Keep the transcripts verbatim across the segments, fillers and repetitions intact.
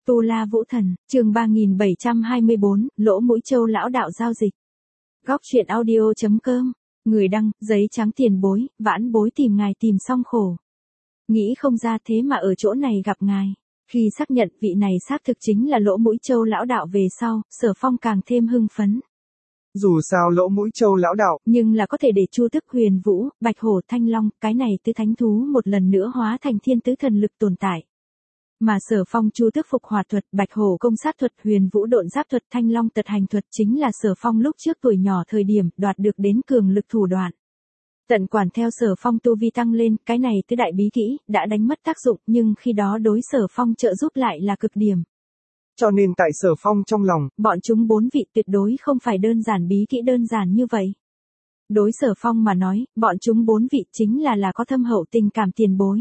Tu La Vũ Thần, chương ba nghìn bảy trăm hai mươi bốn, Lỗ Mũi Châu lão đạo giao dịch. Góc truyện audio chấm com, người đăng, giấy trắng tiền bối, vãn bối tìm ngài tìm xong khổ. Nghĩ không ra thế mà ở chỗ này gặp ngài. Khi xác nhận vị này xác thực chính là Lỗ Mũi Châu lão đạo về sau, Sở Phong càng thêm hưng phấn. Dù sao Lỗ Mũi Châu lão đạo, nhưng là có thể để Chu Tức, Huyền Vũ, Bạch Hổ, Thanh Long, cái này tứ thánh thú một lần nữa hóa thành thiên tứ thần lực tồn tại. Mà Sở Phong Chu Tức phục hỏa thuật, Bạch Hổ công sát thuật, Huyền Vũ độn giáp thuật, Thanh Long tật hành thuật chính là Sở Phong lúc trước tuổi nhỏ thời điểm đoạt được đến cường lực thủ đoạn. Tận quản theo Sở Phong tu vi tăng lên, cái này tứ đại bí kỹ đã đánh mất tác dụng, nhưng khi đó đối Sở Phong trợ giúp lại là cực điểm. Cho nên tại Sở Phong trong lòng, bọn chúng bốn vị tuyệt đối không phải đơn giản bí kỹ đơn giản như vậy. Đối Sở Phong mà nói, bọn chúng bốn vị chính là là có thâm hậu tình cảm tiền bối.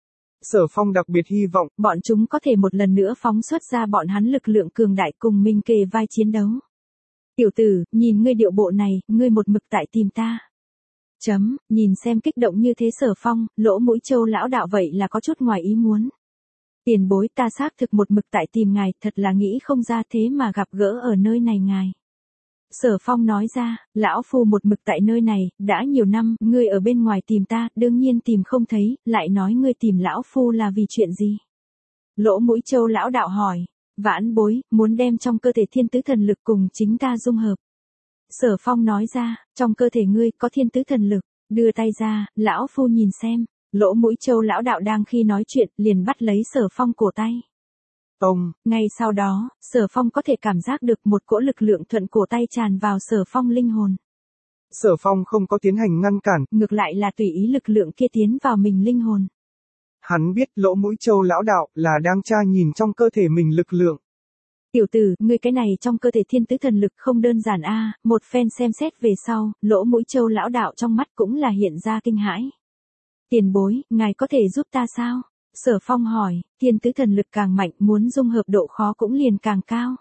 Sở Phong đặc biệt hy vọng, bọn chúng có thể một lần nữa phóng xuất ra bọn hắn lực lượng cường đại cùng mình kề vai chiến đấu. Tiểu tử, nhìn ngươi điệu bộ này, ngươi một mực tại tìm ta. Chấm, nhìn xem kích động như thế Sở Phong, Lỗ Mũi Châu lão đạo vậy là có chút ngoài ý muốn. Tiền bối ta xác thực một mực tại tìm ngài, thật là nghĩ không ra thế mà gặp gỡ ở nơi này ngài. Sở Phong nói ra, lão phu một mực tại nơi này, đã nhiều năm, ngươi ở bên ngoài tìm ta, đương nhiên tìm không thấy, lại nói ngươi tìm lão phu là vì chuyện gì? Lỗ Mũi Châu lão đạo hỏi, vãn bối, muốn đem trong cơ thể thiên tứ thần lực cùng chính ta dung hợp. Sở Phong nói ra, trong cơ thể ngươi có thiên tứ thần lực, đưa tay ra, lão phu nhìn xem. Lỗ Mũi Châu lão đạo đang khi nói chuyện, liền bắt lấy Sở Phong cổ tay. Ông, ngay sau đó, Sở Phong có thể cảm giác được một cỗ lực lượng thuận cổ tay tràn vào Sở Phong linh hồn. Sở Phong không có tiến hành ngăn cản, ngược lại là tùy ý lực lượng kia tiến vào mình linh hồn. Hắn biết Lỗ Mũi Châu lão đạo là đang tra nhìn trong cơ thể mình lực lượng. Tiểu tử, ngươi cái này trong cơ thể thiên tứ thần lực không đơn giản a. Một phen xem xét về sau, Lỗ Mũi Châu lão đạo trong mắt cũng là hiện ra kinh hãi. Tiền bối, ngài có thể giúp ta sao? Sở Phong hỏi, thiên tứ thần lực càng mạnh, muốn dung hợp độ khó cũng liền càng cao.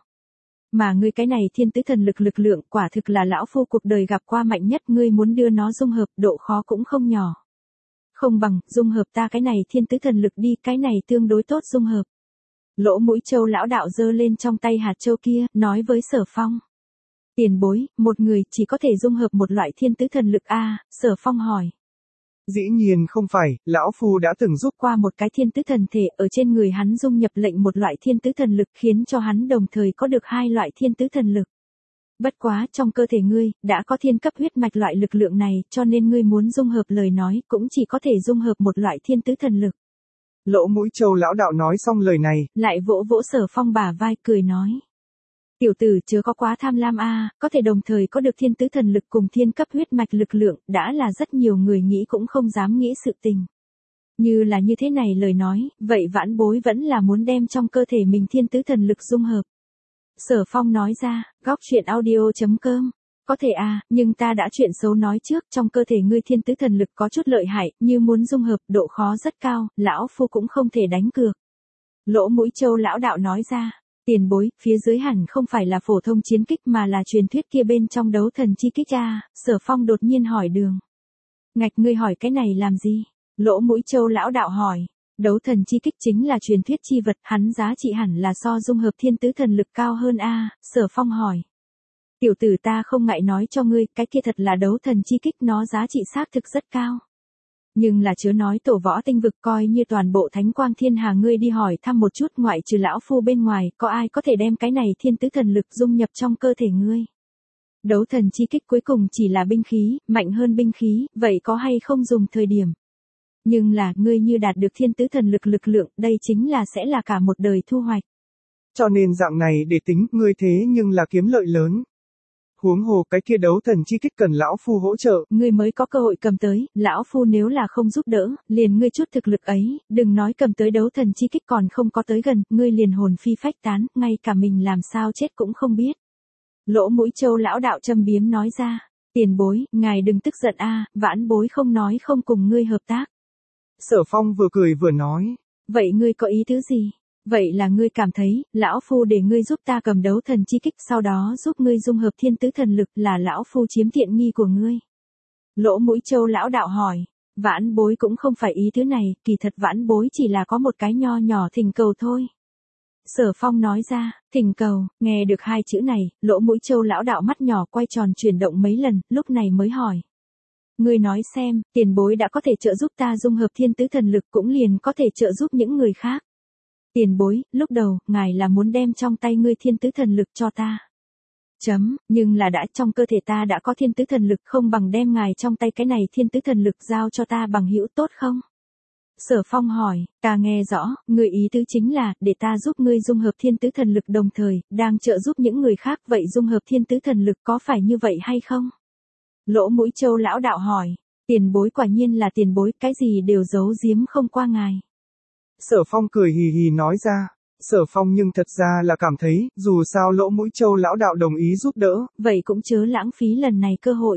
Mà ngươi cái này thiên tứ thần lực lực lượng quả thực là lão phu cuộc đời gặp qua mạnh nhất, ngươi muốn đưa nó dung hợp, độ khó cũng không nhỏ. Không bằng, dung hợp ta cái này thiên tứ thần lực đi, cái này tương đối tốt dung hợp. Lỗ Mũi Châu lão đạo giơ lên trong tay hạt châu kia, nói với Sở Phong. Tiền bối, một người chỉ có thể dung hợp một loại thiên tứ thần lực a? Sở Phong hỏi. Dĩ nhiên không phải, lão phu đã từng giúp qua một cái thiên tứ thần thể ở trên người hắn dung nhập lệnh một loại thiên tứ thần lực khiến cho hắn đồng thời có được hai loại thiên tứ thần lực. Bất quá trong cơ thể ngươi, đã có thiên cấp huyết mạch loại lực lượng này cho nên ngươi muốn dung hợp lời nói cũng chỉ có thể dung hợp một loại thiên tứ thần lực. Lỗ Mũi Châu lão đạo nói xong lời này, lại vỗ vỗ Sở Phong bả vai cười nói. Tiểu tử chớ có quá tham lam a, có thể đồng thời có được thiên tứ thần lực cùng thiên cấp huyết mạch lực lượng, đã là rất nhiều người nghĩ cũng không dám nghĩ sự tình. Như là như thế này lời nói, vậy vãn bối vẫn là muốn đem trong cơ thể mình thiên tứ thần lực dung hợp. Sở Phong nói ra, góc truyện audio chấm com. Có thể à, nhưng ta đã chuyện xấu nói trước, trong cơ thể ngươi thiên tứ thần lực có chút lợi hại, như muốn dung hợp, độ khó rất cao, lão phu cũng không thể đánh cược. Lỗ Mũi Châu lão đạo nói ra. Tiền bối, phía dưới hẳn không phải là phổ thông chiến kích mà là truyền thuyết kia bên trong đấu thần chi kích a. Sở Phong đột nhiên hỏi đường. Ngạch ngươi hỏi cái này làm gì? Lỗ Mũi Châu lão đạo hỏi. Đấu thần chi kích chính là truyền thuyết chi vật, hắn giá trị hẳn là so dung hợp thiên tứ thần lực cao hơn a. Sở Phong hỏi. Tiểu tử ta không ngại nói cho ngươi, cái kia thật là đấu thần chi kích, nó giá trị xác thực rất cao. Nhưng là chớ nói tổ võ tinh vực, coi như toàn bộ thánh quang thiên hà ngươi đi hỏi thăm một chút, ngoại trừ lão phu bên ngoài, có ai có thể đem cái này thiên tứ thần lực dung nhập trong cơ thể ngươi. Đấu thần chi kích cuối cùng chỉ là binh khí, mạnh hơn binh khí, vậy có hay không dùng thời điểm. Nhưng là, ngươi như đạt được thiên tứ thần lực lực lượng, đây chính là sẽ là cả một đời thu hoạch. Cho nên dạng này để tính, ngươi thế nhưng là kiếm lợi lớn. Huống hồ cái kia đấu thần chi kích cần lão phu hỗ trợ, ngươi mới có cơ hội cầm tới, lão phu nếu là không giúp đỡ, liền ngươi chút thực lực ấy, đừng nói cầm tới đấu thần chi kích còn không có tới gần, ngươi liền hồn phi phách tán, ngay cả mình làm sao chết cũng không biết. Lỗ Mũi Châu lão đạo châm biếm nói ra, tiền bối, ngài đừng tức giận a, vãn bối không nói không cùng ngươi hợp tác. Sở Phong vừa cười vừa nói, vậy ngươi có ý tứ gì? Vậy là ngươi cảm thấy, lão phu để ngươi giúp ta cầm đấu thần chi kích, sau đó giúp ngươi dung hợp thiên tứ thần lực, là lão phu chiếm tiện nghi của ngươi. Lỗ Mũi Châu lão đạo hỏi, vãn bối cũng không phải ý tứ này, kỳ thật vãn bối chỉ là có một cái nho nhỏ thỉnh cầu thôi. Sở Phong nói ra, thỉnh cầu, nghe được hai chữ này, lỗ mũi Châu lão đạo mắt nhỏ quay tròn chuyển động mấy lần, lúc này mới hỏi. Ngươi nói xem, tiền bối đã có thể trợ giúp ta dung hợp thiên tứ thần lực cũng liền có thể trợ giúp những người khác. Tiền bối, lúc đầu, ngài là muốn đem trong tay ngươi thiên tứ thần lực cho ta. Chấm, nhưng là đã trong cơ thể ta đã có thiên tứ thần lực không bằng đem ngài trong tay cái này thiên tứ thần lực giao cho ta bằng hữu tốt không? Sở Phong hỏi, ta nghe rõ, ngươi ý tứ chính là, để ta giúp ngươi dung hợp thiên tứ thần lực đồng thời, đang trợ giúp những người khác vậy dung hợp thiên tứ thần lực có phải như vậy hay không? Lỗ mũi Châu lão đạo hỏi, tiền bối quả nhiên là tiền bối, cái gì đều giấu giếm không qua ngài. Sở Phong cười hì hì nói ra, Sở Phong nhưng thật ra là cảm thấy, dù sao lỗ mũi Châu lão đạo đồng ý giúp đỡ, vậy cũng chớ lãng phí lần này cơ hội.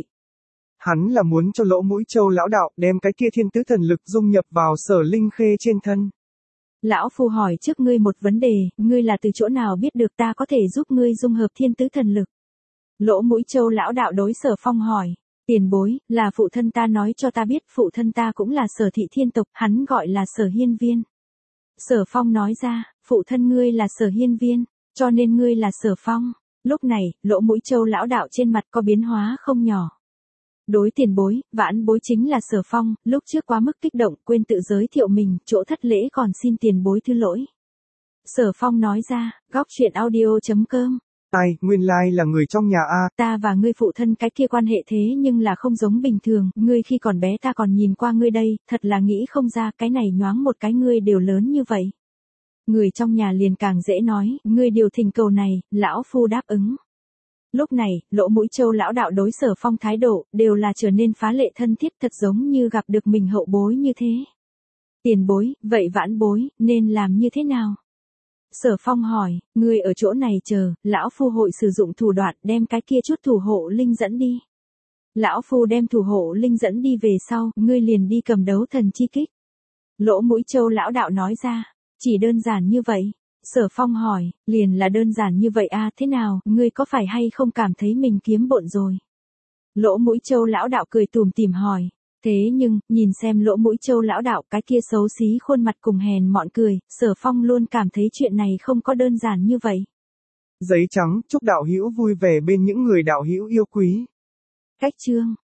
Hắn là muốn cho lỗ mũi Châu lão đạo đem cái kia thiên tứ thần lực dung nhập vào Sở Linh Khê trên thân. Lão phu hỏi trước ngươi một vấn đề, ngươi là từ chỗ nào biết được ta có thể giúp ngươi dung hợp thiên tứ thần lực? Lỗ mũi Châu lão đạo đối Sở Phong hỏi, tiền bối, là phụ thân ta nói cho ta biết, phụ thân ta cũng là Sở thị thiên tộc, hắn gọi là Sở Hiên Viên. Sở Phong nói ra, phụ thân ngươi là Sở Hiên Viên, cho nên ngươi là Sở Phong. Lúc này, lỗ mũi Châu lão đạo trên mặt có biến hóa không nhỏ. Đối tiền bối, vãn bối chính là Sở Phong, lúc trước quá mức kích động, quên tự giới thiệu mình, chỗ thất lễ còn xin tiền bối thứ lỗi. Sở Phong nói ra, góc truyện audio chấm com. Ai, nguyên lai là người trong nhà a. Ta và ngươi phụ thân cái kia quan hệ thế nhưng là không giống bình thường, ngươi khi còn bé ta còn nhìn qua ngươi đây, thật là nghĩ không ra cái này nhoáng một cái ngươi đều lớn như vậy. Người trong nhà liền càng dễ nói, ngươi điều thỉnh cầu này, lão phu đáp ứng. Lúc này, lỗ mũi Châu lão đạo đối Sở Phong thái độ, đều là trở nên phá lệ thân thiết thật giống như gặp được mình hậu bối như thế. Tiền bối, vậy vãn bối, nên làm như thế nào? Sở Phong hỏi, ngươi ở chỗ này chờ, lão phu hội sử dụng thủ đoạn đem cái kia chút thủ hộ linh dẫn đi. Lão phu đem thủ hộ linh dẫn đi về sau, ngươi liền đi cầm đấu thần chi kích. Lỗ mũi Châu lão đạo nói ra, chỉ đơn giản như vậy. Sở Phong hỏi, liền là đơn giản như vậy à, thế nào, ngươi có phải hay không cảm thấy mình kiếm bộn rồi? Lỗ mũi Châu lão đạo cười tủm tỉm hỏi. Thế nhưng, nhìn xem lỗ mũi Châu lão đạo cái kia xấu xí khuôn mặt cùng hèn mọn cười, Sở Phong luôn cảm thấy chuyện này không có đơn giản như vậy. Giấy trắng, chúc đạo hữu vui vẻ bên những người đạo hữu yêu quý. Cách chương